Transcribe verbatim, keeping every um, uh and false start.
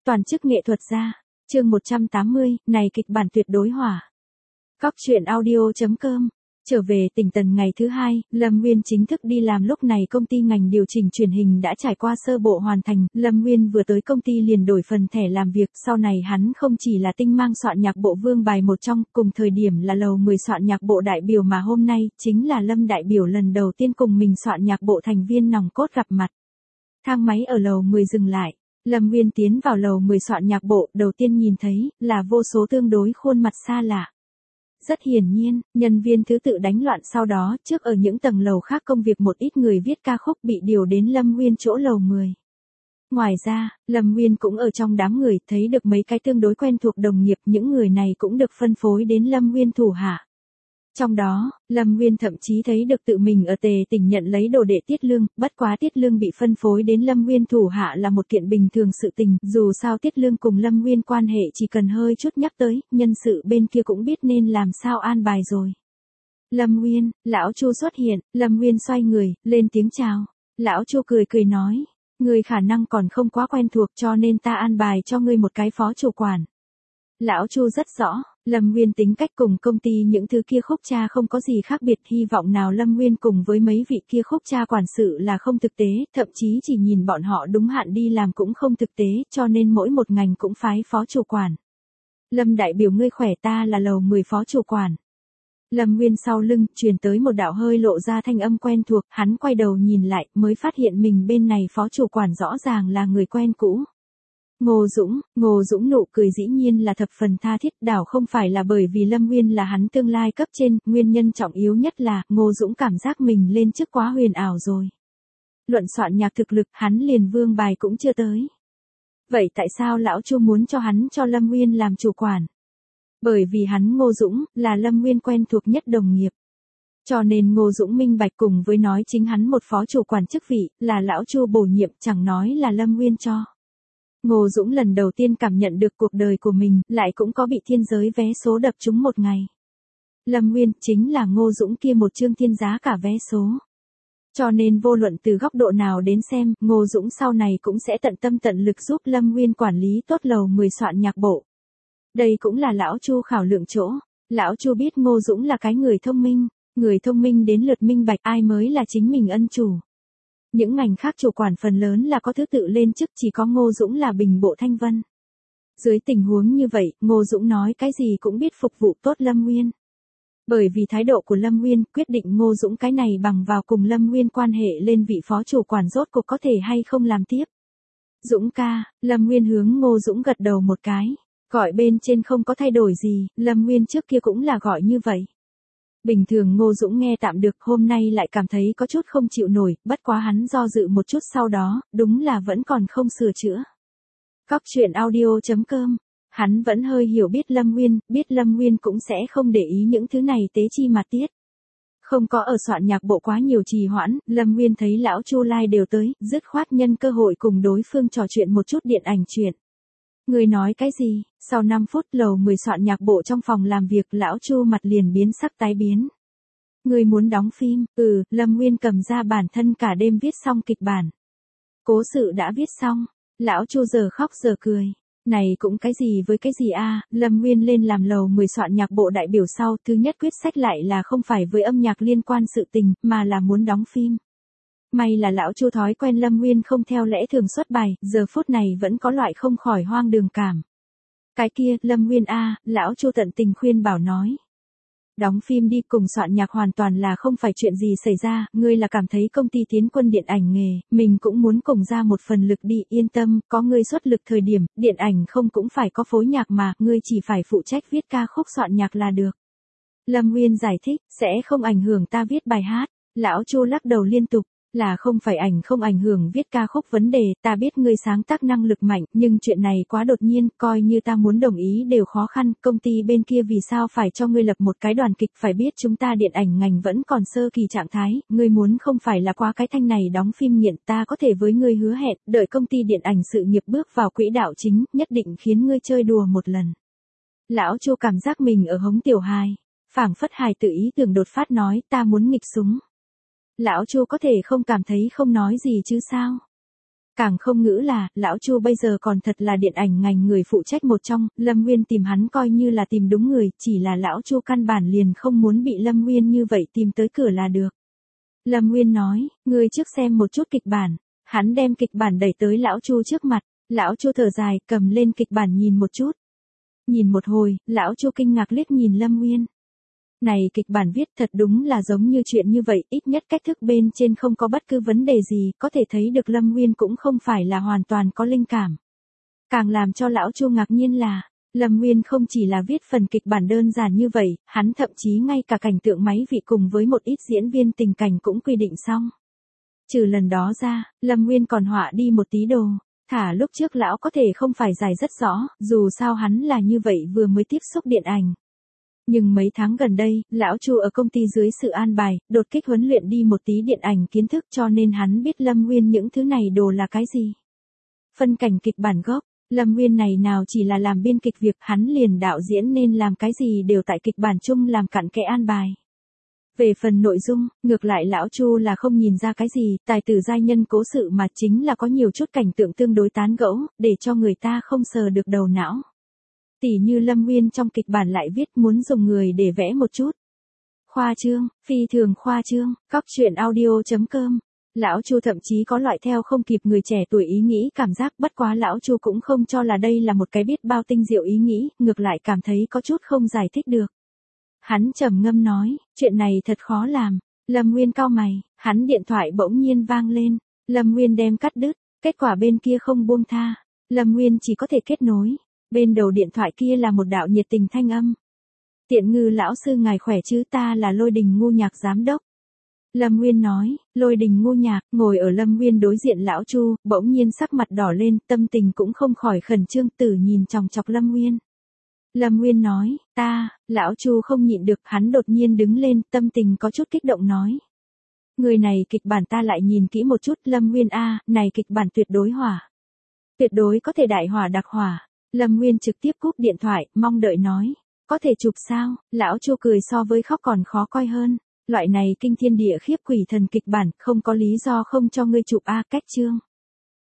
Toàn chức nghệ thuật gia. Chương một trăm tám mươi, này kịch bản tuyệt đối hỏa. Cóc truyện audio chấm com. Trở về tỉnh Tần ngày thứ hai, Lâm Nguyên chính thức đi làm. Lúc này công ty ngành điều chỉnh truyền hình đã trải qua sơ bộ hoàn thành. Lâm Nguyên vừa tới công ty liền đổi phần thẻ làm việc. Sau này hắn không chỉ là tinh mang soạn nhạc bộ vương bài một trong, cùng thời điểm là lầu mười soạn nhạc bộ đại biểu, mà hôm nay chính là Lâm đại biểu lần đầu tiên cùng mình soạn nhạc bộ thành viên nòng cốt gặp mặt. Thang máy ở lầu mười dừng lại. Lâm Nguyên tiến vào lầu mười soạn nhạc bộ, đầu tiên nhìn thấy là vô số tương đối khuôn mặt xa lạ. Rất hiển nhiên, nhân viên thứ tự đánh loạn, sau đó trước ở những tầng lầu khác công việc một ít người viết ca khúc bị điều đến Lâm Nguyên chỗ lầu mười. Ngoài ra, Lâm Nguyên cũng ở trong đám người thấy được mấy cái tương đối quen thuộc đồng nghiệp, những người này cũng được phân phối đến Lâm Nguyên thủ hạ. Trong đó, Lâm Nguyên thậm chí thấy được tự mình ở Tề Tỉnh nhận lấy đồ đệ Tiết Lương, bất quá Tiết Lương bị phân phối đến Lâm Nguyên thủ hạ là một kiện bình thường sự tình, dù sao Tiết Lương cùng Lâm Nguyên quan hệ chỉ cần hơi chút nhắc tới, nhân sự bên kia cũng biết nên làm sao an bài rồi. Lâm Nguyên, lão Chu xuất hiện, Lâm Nguyên xoay người, lên tiếng chào. Lão Chu cười cười nói, người khả năng còn không quá quen thuộc cho nên ta an bài cho ngươi một cái phó chủ quản. Lão Chu rất rõ, Lâm Nguyên tính cách cùng công ty những thứ kia khúc cha không có gì khác biệt, hy vọng nào Lâm Nguyên cùng với mấy vị kia khúc cha quản sự là không thực tế, thậm chí chỉ nhìn bọn họ đúng hạn đi làm cũng không thực tế, cho nên mỗi một ngành cũng phái phó chủ quản. Lâm đại biểu ngươi khỏe, ta là lầu mười phó chủ quản. Lâm Nguyên sau lưng truyền tới một đạo hơi lộ ra thanh âm quen thuộc, hắn quay đầu nhìn lại mới phát hiện mình bên này phó chủ quản rõ ràng là người quen cũ. Ngô Dũng, Ngô Dũng nụ cười dĩ nhiên là thập phần tha thiết, đảo không phải là bởi vì Lâm Nguyên là hắn tương lai cấp trên, nguyên nhân trọng yếu nhất là Ngô Dũng cảm giác mình lên chức quá huyền ảo rồi. Luận soạn nhạc thực lực, hắn liền vương bài cũng chưa tới. Vậy tại sao lão Chu muốn cho hắn cho Lâm Nguyên làm chủ quản? Bởi vì hắn Ngô Dũng là Lâm Nguyên quen thuộc nhất đồng nghiệp. Cho nên Ngô Dũng minh bạch, cùng với nói chính hắn một phó chủ quản chức vị là lão Chu bổ nhiệm, chẳng nói là Lâm Nguyên cho. Ngô Dũng lần đầu tiên cảm nhận được cuộc đời của mình lại cũng có bị thiên giới vé số đập trúng một ngày. Lâm Nguyên chính là Ngô Dũng kia một chương thiên giá cả vé số. Cho nên vô luận từ góc độ nào đến xem, Ngô Dũng sau này cũng sẽ tận tâm tận lực giúp Lâm Nguyên quản lý tốt lầu mười soạn nhạc bộ. Đây cũng là lão Chu khảo lượng chỗ. Lão Chu biết Ngô Dũng là cái người thông minh, người thông minh đến lượt minh bạch ai mới là chính mình ân chủ. Những ngành khác chủ quản phần lớn là có thứ tự lên chức, chỉ có Ngô Dũng là bình bộ thanh vân. Dưới tình huống như vậy, Ngô Dũng nói cái gì cũng biết phục vụ tốt Lâm Nguyên. Bởi vì thái độ của Lâm Nguyên, quyết định Ngô Dũng cái này bằng vào cùng Lâm Nguyên quan hệ lên vị phó chủ quản rốt cuộc có thể hay không làm tiếp. Dũng ca, Lâm Nguyên hướng Ngô Dũng gật đầu một cái. Gọi bên trên không có thay đổi gì, Lâm Nguyên trước kia cũng là gọi như vậy. Bình thường Ngô Dũng nghe tạm được, hôm nay lại cảm thấy có chút không chịu nổi, bất quá hắn do dự một chút sau đó, đúng là vẫn còn không sửa chữa. Cóc truyện audio chấm com. Hắn vẫn hơi hiểu biết Lâm Nguyên, biết Lâm Nguyên cũng sẽ không để ý những thứ này tế chi mà tiết. Không có ở soạn nhạc bộ quá nhiều trì hoãn, Lâm Nguyên thấy lão Chu Lai đều tới, dứt khoát nhân cơ hội cùng đối phương trò chuyện một chút điện ảnh chuyện. Người nói cái gì? Sau năm phút lầu mười soạn nhạc bộ trong phòng làm việc, lão Chu mặt liền biến sắc tái biến. Người muốn đóng phim? Ừ, Lâm Nguyên cầm ra bản thân cả đêm viết xong kịch bản. Cố sự đã viết xong. Lão Chu giờ khóc giờ cười. Này cũng cái gì với cái gì a? Lâm Nguyên lên làm lầu mười soạn nhạc bộ đại biểu sau, thứ nhất quyết sách lại là không phải với âm nhạc liên quan sự tình, mà là muốn đóng phim. May là lão Chu thói quen Lâm Nguyên không theo lẽ thường xuất bài, giờ phút này vẫn có loại không khỏi hoang đường cảm. Cái kia, Lâm Nguyên a, lão Chu tận tình khuyên bảo nói. Đóng phim đi, cùng soạn nhạc hoàn toàn là không phải chuyện gì xảy ra, ngươi là cảm thấy công ty tiến quân điện ảnh nghề, mình cũng muốn cùng ra một phần lực đi, yên tâm, có ngươi xuất lực thời điểm, điện ảnh không cũng phải có phối nhạc mà, ngươi chỉ phải phụ trách viết ca khúc soạn nhạc là được. Lâm Nguyên giải thích, sẽ không ảnh hưởng ta viết bài hát. Lão Chu lắc đầu liên tục. Là không phải ảnh không ảnh hưởng viết ca khúc vấn đề, ta biết ngươi sáng tác năng lực mạnh, nhưng chuyện này quá đột nhiên, coi như ta muốn đồng ý đều khó khăn, công ty bên kia vì sao phải cho ngươi lập một cái đoàn kịch, phải biết chúng ta điện ảnh ngành vẫn còn sơ kỳ trạng thái, ngươi muốn không phải là qua cái thanh này đóng phim nghiện, ta có thể với ngươi hứa hẹn, đợi công ty điện ảnh sự nghiệp bước vào quỹ đạo chính, nhất định khiến ngươi chơi đùa một lần. Lão Chu cảm giác mình ở hống tiểu hài, phảng phất hài tự ý tưởng đột phát nói, ta muốn nghịch súng. Lão Chu có thể không cảm thấy không nói gì chứ sao? Càng không ngữ là, lão Chu bây giờ còn thật là điện ảnh ngành người phụ trách một trong, Lâm Nguyên tìm hắn coi như là tìm đúng người, chỉ là lão Chu căn bản liền không muốn bị Lâm Nguyên như vậy tìm tới cửa là được. Lâm Nguyên nói, ngươi trước xem một chút kịch bản, hắn đem kịch bản đẩy tới lão Chu trước mặt, lão Chu thở dài, cầm lên kịch bản nhìn một chút. Nhìn một hồi, lão Chu kinh ngạc liếc nhìn Lâm Nguyên. Này kịch bản viết thật đúng là giống như chuyện như vậy, ít nhất cách thức bên trên không có bất cứ vấn đề gì, có thể thấy được Lâm Nguyên cũng không phải là hoàn toàn có linh cảm. Càng làm cho lão Chu ngạc nhiên là, Lâm Nguyên không chỉ là viết phần kịch bản đơn giản như vậy, hắn thậm chí ngay cả cảnh tượng máy vị cùng với một ít diễn viên tình cảnh cũng quy định xong. Trừ lần đó ra, Lâm Nguyên còn họa đi một tí đồ. Thả lúc trước lão có thể không phải giải rất rõ, dù sao hắn là như vậy vừa mới tiếp xúc điện ảnh. Nhưng mấy tháng gần đây, lão Chu ở công ty dưới sự an bài, đột kích huấn luyện đi một tí điện ảnh kiến thức cho nên hắn biết Lâm Nguyên những thứ này đồ là cái gì. Phân cảnh kịch bản gốc, Lâm Nguyên này nào chỉ là làm biên kịch việc hắn liền đạo diễn nên làm cái gì đều tại kịch bản chung làm cặn kẽ an bài. Về phần nội dung, ngược lại lão Chu là không nhìn ra cái gì, tài tử giai nhân cố sự mà chính là có nhiều chút cảnh tượng tương đối tán gẫu, để cho người ta không sờ được đầu não. Tỉ như Lâm Nguyên trong kịch bản lại viết muốn dùng người để vẽ một chút. Khoa trương, phi thường khoa trương, cóc truyện audio chấm com. Lão Chu thậm chí có loại theo không kịp người trẻ tuổi ý nghĩ cảm giác, bất quá lão Chu cũng không cho là đây là một cái biết bao tinh diệu ý nghĩ, ngược lại cảm thấy có chút không giải thích được. Hắn trầm ngâm nói, chuyện này thật khó làm. Lâm Nguyên cau mày, hắn điện thoại bỗng nhiên vang lên. Lâm Nguyên đem cắt đứt, kết quả bên kia không buông tha. Lâm Nguyên chỉ có thể kết nối. Bên đầu điện thoại kia là một đạo nhiệt tình thanh âm. Tiện Ngư lão sư ngài khỏe chứ, ta là Lôi Đình Ngu Nhạc giám đốc. Lâm Nguyên nói, Lôi Đình Ngu Nhạc, ngồi ở Lâm Nguyên đối diện lão Chu, bỗng nhiên sắc mặt đỏ lên, tâm tình cũng không khỏi khẩn trương, tử nhìn chòng chọc Lâm Nguyên. Lâm Nguyên nói, ta, lão Chu không nhịn được, hắn đột nhiên đứng lên, tâm tình có chút kích động nói. Người này kịch bản ta lại nhìn kỹ một chút, Lâm Nguyên a, này kịch bản tuyệt đối hỏa. Tuyệt đối có thể đại hỏa đặc hỏa. Lâm Nguyên trực tiếp cúp điện thoại, mong đợi nói, có thể chụp sao? Lão Chu cười so với khóc còn khó coi hơn. Loại này kinh thiên địa khiếp quỷ thần kịch bản, không có lý do không cho ngươi chụp a, cách chương.